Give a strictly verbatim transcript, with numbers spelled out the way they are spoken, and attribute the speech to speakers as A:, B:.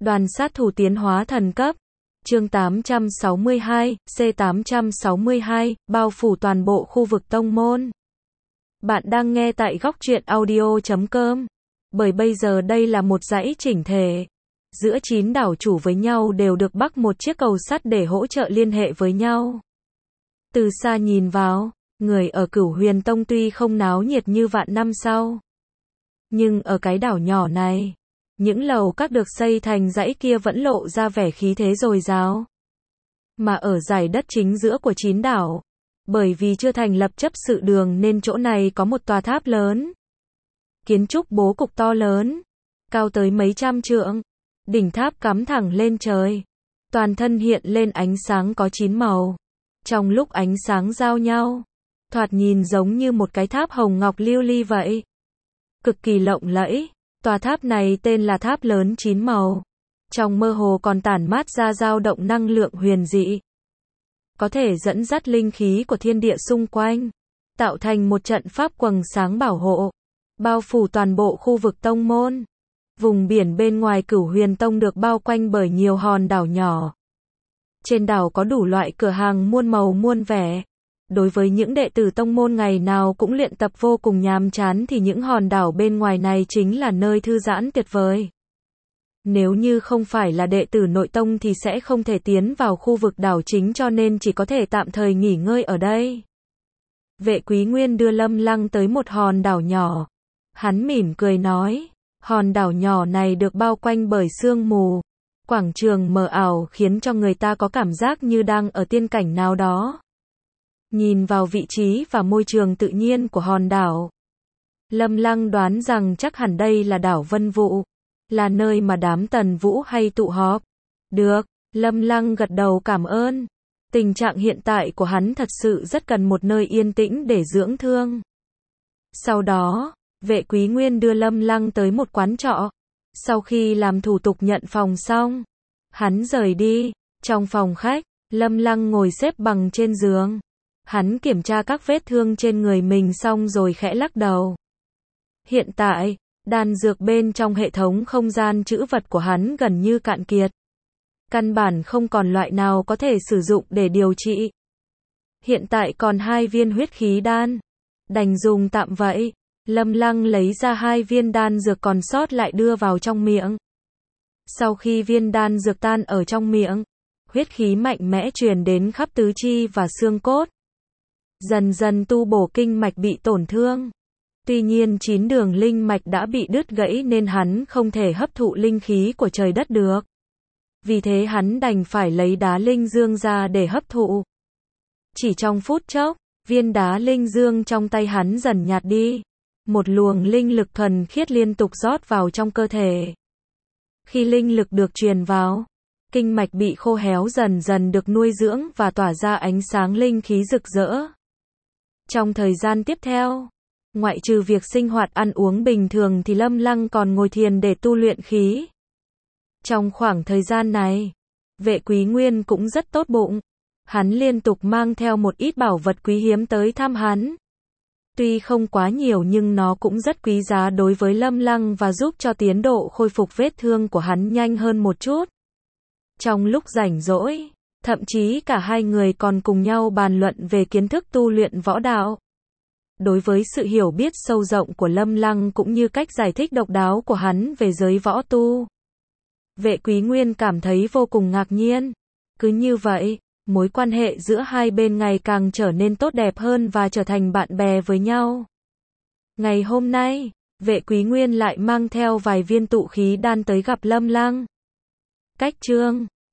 A: Đoàn sát thủ tiến hóa thần cấp. Chương tám trăm sáu mươi hai, C tám trăm sáu mươi hai, bao phủ toàn bộ khu vực tông môn. Bạn đang nghe tại góc truyện audio chấm com. Bởi bây giờ đây là một dãy chỉnh thể. Giữa chín đảo chủ với nhau đều được bắc một chiếc cầu sắt để hỗ trợ liên hệ với nhau. Từ xa nhìn vào, người ở Cửu Huyền Tông tuy không náo nhiệt như vạn năm sau. Nhưng ở cái đảo nhỏ này, những lầu các được xây thành dãy kia vẫn lộ ra vẻ khí thế dồi dào. Mà ở dải đất chính giữa của chín đảo, bởi vì chưa thành lập chấp sự đường nên chỗ này có một tòa tháp lớn. Kiến trúc bố cục to lớn, cao tới mấy trăm trượng. Đỉnh tháp cắm thẳng lên trời. Toàn thân hiện lên ánh sáng có chín màu. Trong lúc ánh sáng giao nhau, thoạt nhìn giống như một cái tháp hồng ngọc lưu ly vậy. Cực kỳ lộng lẫy. Tòa tháp này tên là tháp lớn chín màu. Trong mơ hồ còn tản mát ra dao động năng lượng huyền dị. Có thể dẫn dắt linh khí của thiên địa xung quanh, tạo thành một trận pháp quầng sáng bảo hộ, bao phủ toàn bộ khu vực tông môn. Vùng biển bên ngoài Cửu Huyền Tông được bao quanh bởi nhiều hòn đảo nhỏ. Trên đảo có đủ loại cửa hàng muôn màu muôn vẻ. Đối với những đệ tử tông môn ngày nào cũng luyện tập vô cùng nhàm chán thì những hòn đảo bên ngoài này chính là nơi thư giãn tuyệt vời. Nếu như không phải là đệ tử nội tông thì sẽ không thể tiến vào khu vực đảo chính cho nên chỉ có thể tạm thời nghỉ ngơi ở đây. Vệ Quý Nguyên đưa Lâm Lăng tới một hòn đảo nhỏ. Hắn mỉm cười nói, hòn đảo nhỏ này được bao quanh bởi sương mù. Quảng trường mờ ảo khiến cho người ta có cảm giác như đang ở tiên cảnh nào đó. Nhìn vào vị trí và môi trường tự nhiên của hòn đảo, Lâm Lăng đoán rằng chắc hẳn đây là đảo Vân Vũ, là nơi mà đám Tần Vũ hay tụ họp. Được, Lâm Lăng gật đầu cảm ơn. Tình trạng hiện tại của hắn thật sự rất cần một nơi yên tĩnh để dưỡng thương. Sau đó, Vệ Quý Nguyên đưa Lâm Lăng tới một quán trọ. Sau khi làm thủ tục nhận phòng xong, hắn rời đi. Trong phòng khách, Lâm Lăng ngồi xếp bằng trên giường. Hắn kiểm tra các vết thương trên người mình xong rồi khẽ lắc đầu. Hiện tại, đan dược bên trong hệ thống không gian trữ vật của hắn gần như cạn kiệt. Căn bản không còn loại nào có thể sử dụng để điều trị. Hiện tại còn hai viên huyết khí đan. Đành dùng tạm vậy. Lâm Lăng lấy ra hai viên đan dược còn sót lại đưa vào trong miệng. Sau khi viên đan dược tan ở trong miệng, huyết khí mạnh mẽ truyền đến khắp tứ chi và xương cốt. Dần dần tu bổ kinh mạch bị tổn thương. Tuy nhiên chín đường linh mạch đã bị đứt gãy nên hắn không thể hấp thụ linh khí của trời đất được. Vì thế hắn đành phải lấy đá linh dương ra để hấp thụ. Chỉ trong phút chốc, viên đá linh dương trong tay hắn dần nhạt đi. Một luồng linh lực thuần khiết liên tục rót vào trong cơ thể. Khi linh lực được truyền vào, kinh mạch bị khô héo dần dần được nuôi dưỡng và tỏa ra ánh sáng linh khí rực rỡ. Trong thời gian tiếp theo, ngoại trừ việc sinh hoạt ăn uống bình thường thì Lâm Lăng còn ngồi thiền để tu luyện khí. Trong khoảng thời gian này, Vệ Quý Nguyên cũng rất tốt bụng. Hắn liên tục mang theo một ít bảo vật quý hiếm tới thăm hắn. Tuy không quá nhiều nhưng nó cũng rất quý giá đối với Lâm Lăng và giúp cho tiến độ khôi phục vết thương của hắn nhanh hơn một chút. Trong lúc rảnh rỗi, thậm chí cả hai người còn cùng nhau bàn luận về kiến thức tu luyện võ đạo. Đối với sự hiểu biết sâu rộng của Lâm Lăng cũng như cách giải thích độc đáo của hắn về giới võ tu, Vệ Quý Nguyên cảm thấy vô cùng ngạc nhiên. Cứ như vậy, mối quan hệ giữa hai bên ngày càng trở nên tốt đẹp hơn và trở thành bạn bè với nhau. Ngày hôm nay, Vệ Quý Nguyên lại mang theo vài viên tụ khí đan tới gặp Lâm Lăng. Cách chương